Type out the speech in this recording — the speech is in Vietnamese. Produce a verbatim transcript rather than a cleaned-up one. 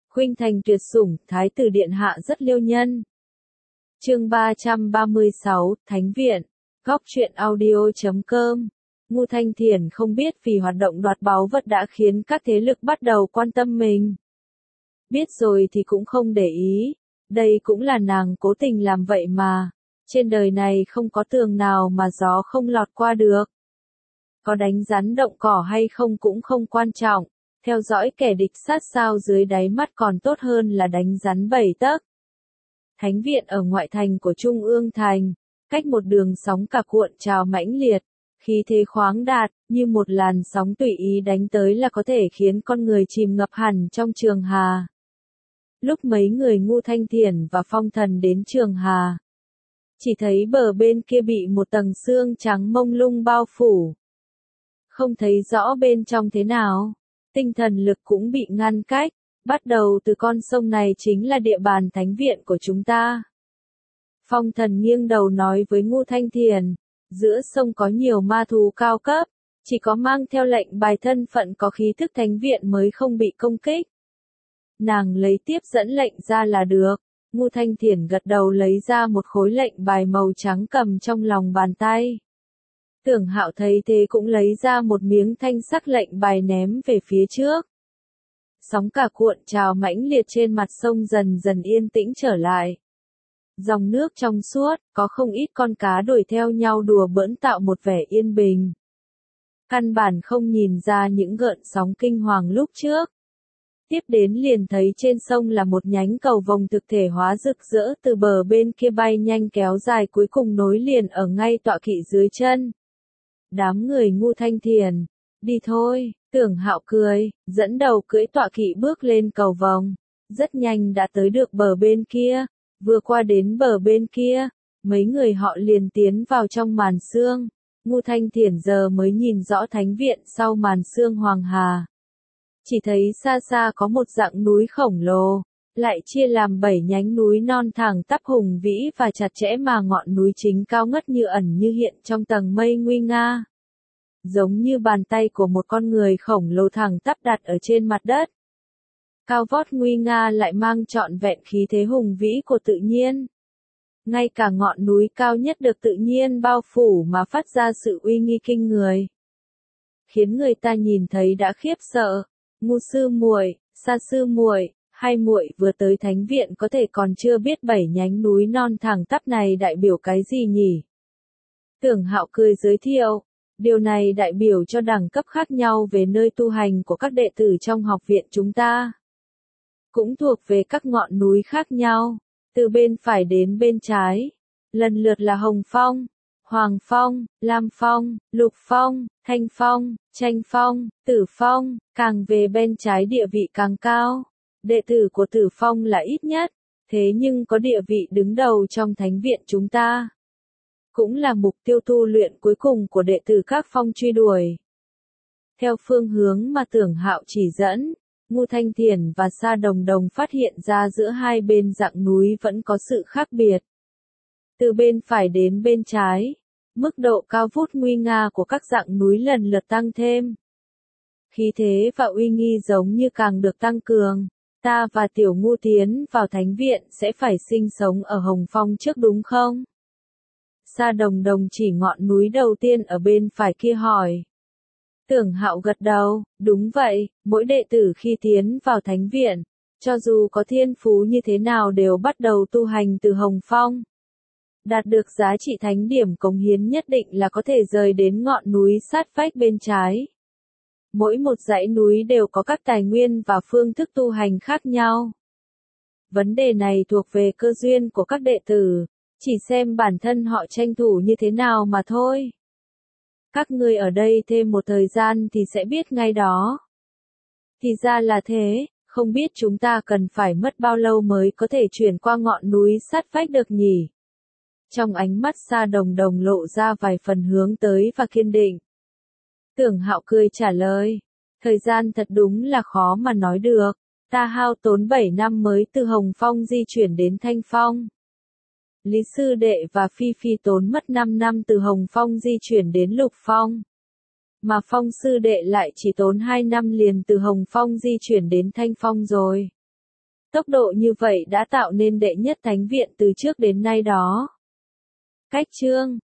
Khuynh thành tuyệt sủng, thái tử điện hạ rất liêu nhân. Chương ba trăm ba mươi sáu, Thánh viện. Góc truyện audio chấm com. Ngô Thanh Thiền không biết vì hoạt động đoạt báu vật đã khiến các thế lực bắt đầu quan tâm mình. Biết rồi thì cũng không để ý, đây cũng là nàng cố tình làm vậy mà. Trên đời này không có tường nào mà gió không lọt qua được. Có đánh rắn động cỏ hay không cũng không quan trọng, theo dõi kẻ địch sát sao dưới đáy mắt còn tốt hơn là đánh rắn bảy tấc. Thánh viện ở ngoại thành của Trung ương thành, cách một đường sóng cả cuộn trào mãnh liệt, khí thế khoáng đạt, như một làn sóng tùy ý đánh tới là có thể khiến con người chìm ngập hẳn trong Trường Hà. Lúc mấy người Ngô Thanh Thiền và Phong Thần đến Trường Hà, chỉ thấy bờ bên kia bị một tầng sương trắng mông lung bao phủ. Không thấy rõ bên trong thế nào, tinh thần lực cũng bị ngăn cách, bắt đầu từ con sông này chính là địa bàn thánh viện của chúng ta. Phong Thần nghiêng đầu nói với Ngô Thanh Thiền, giữa sông có nhiều ma thú cao cấp, chỉ có mang theo lệnh bài thân phận có khí thức thánh viện mới không bị công kích. Nàng lấy tiếp dẫn lệnh ra là được. Ngô Thanh Thiền gật đầu lấy ra một khối lệnh bài màu trắng cầm trong lòng bàn tay. Tưởng Hạo thấy thế cũng lấy ra một miếng thanh sắc lệnh bài ném về phía trước. Sóng cả cuộn trào mãnh liệt trên mặt sông dần dần yên tĩnh trở lại. Dòng nước trong suốt, có không ít con cá đuổi theo nhau đùa bỡn tạo một vẻ yên bình. Căn bản không nhìn ra những gợn sóng kinh hoàng lúc trước. Tiếp đến liền thấy trên sông là một nhánh cầu vồng thực thể hóa rực rỡ từ bờ bên kia bay nhanh kéo dài cuối cùng nối liền ở ngay tọa kỵ dưới chân. Đám người Ngô Thanh Thiền, đi thôi, Tưởng Hạo cười, dẫn đầu cưỡi tọa kỵ bước lên cầu vồng, rất nhanh đã tới được bờ bên kia, vừa qua đến bờ bên kia, mấy người họ liền tiến vào trong màn sương. Ngô Thanh Thiền giờ mới nhìn rõ thánh viện sau màn sương Hoàng Hà. Chỉ thấy xa xa có một dạng núi khổng lồ, lại chia làm bảy nhánh núi non thẳng tắp hùng vĩ và chặt chẽ mà ngọn núi chính cao ngất như ẩn như hiện trong tầng mây nguy nga. Giống như bàn tay của một con người khổng lồ thẳng tắp đặt ở trên mặt đất. Cao vót nguy nga lại mang trọn vẹn khí thế hùng vĩ của tự nhiên. Ngay cả ngọn núi cao nhất được tự nhiên bao phủ mà phát ra sự uy nghi kinh người. Khiến người ta nhìn thấy đã khiếp sợ. Ngô sư muội, Sa sư muội, hai muội vừa tới thánh viện có thể còn chưa biết bảy nhánh núi non thẳng tắp này đại biểu cái gì nhỉ? Tưởng Hạo cười giới thiệu, điều này đại biểu cho đẳng cấp khác nhau về nơi tu hành của các đệ tử trong học viện chúng ta. Cũng thuộc về các ngọn núi khác nhau, từ bên phải đến bên trái, lần lượt là Hồng Phong, Hoàng Phong, Lam Phong, Lục Phong, Thanh Phong, Tranh Phong, Tử Phong, càng về bên trái địa vị càng cao. Đệ tử của Tử Phong là ít nhất, thế nhưng có địa vị đứng đầu trong thánh viện chúng ta. Cũng là mục tiêu tu luyện cuối cùng của đệ tử các phong truy đuổi. Theo phương hướng mà Tưởng Hạo chỉ dẫn, Ngô Thanh Thiền và Sa Đồng Đồng phát hiện ra giữa hai bên dạng núi vẫn có sự khác biệt. Từ bên phải đến bên trái, mức độ cao vút nguy nga của các dạng núi lần lượt tăng thêm. Khí thế và uy nghi giống như càng được tăng cường. Ta và Tiểu Ngô tiến vào thánh viện sẽ phải sinh sống ở Hồng Phong trước đúng không? Sa Đồng Đồng chỉ ngọn núi đầu tiên ở bên phải kia hỏi. Tưởng Hạo gật đầu, đúng vậy, mỗi đệ tử khi tiến vào thánh viện, cho dù có thiên phú như thế nào đều bắt đầu tu hành từ Hồng Phong. Đạt được giá trị thánh điểm cống hiến nhất định là có thể rời đến ngọn núi sát vách bên trái. Mỗi một dãy núi đều có các tài nguyên và phương thức tu hành khác nhau. Vấn đề này thuộc về cơ duyên của các đệ tử, chỉ xem bản thân họ tranh thủ như thế nào mà thôi. Các ngươi ở đây thêm một thời gian thì sẽ biết ngay đó. Thì ra là thế, không biết chúng ta cần phải mất bao lâu mới có thể chuyển qua ngọn núi sát vách được nhỉ? Trong ánh mắt Sa Đồng Đồng lộ ra vài phần hướng tới và kiên định. Tưởng Hạo cười trả lời, thời gian thật đúng là khó mà nói được, ta hao tốn bảy năm mới từ Hồng Phong di chuyển đến Thanh Phong. Lý Sư Đệ và Phi Phi tốn mất năm năm từ Hồng Phong di chuyển đến Lục Phong. Mà Phong Sư Đệ lại chỉ tốn hai năm liền từ Hồng Phong di chuyển đến Thanh Phong rồi. Tốc độ như vậy đã tạo nên đệ nhất thánh viện từ trước đến nay đó. Cách chương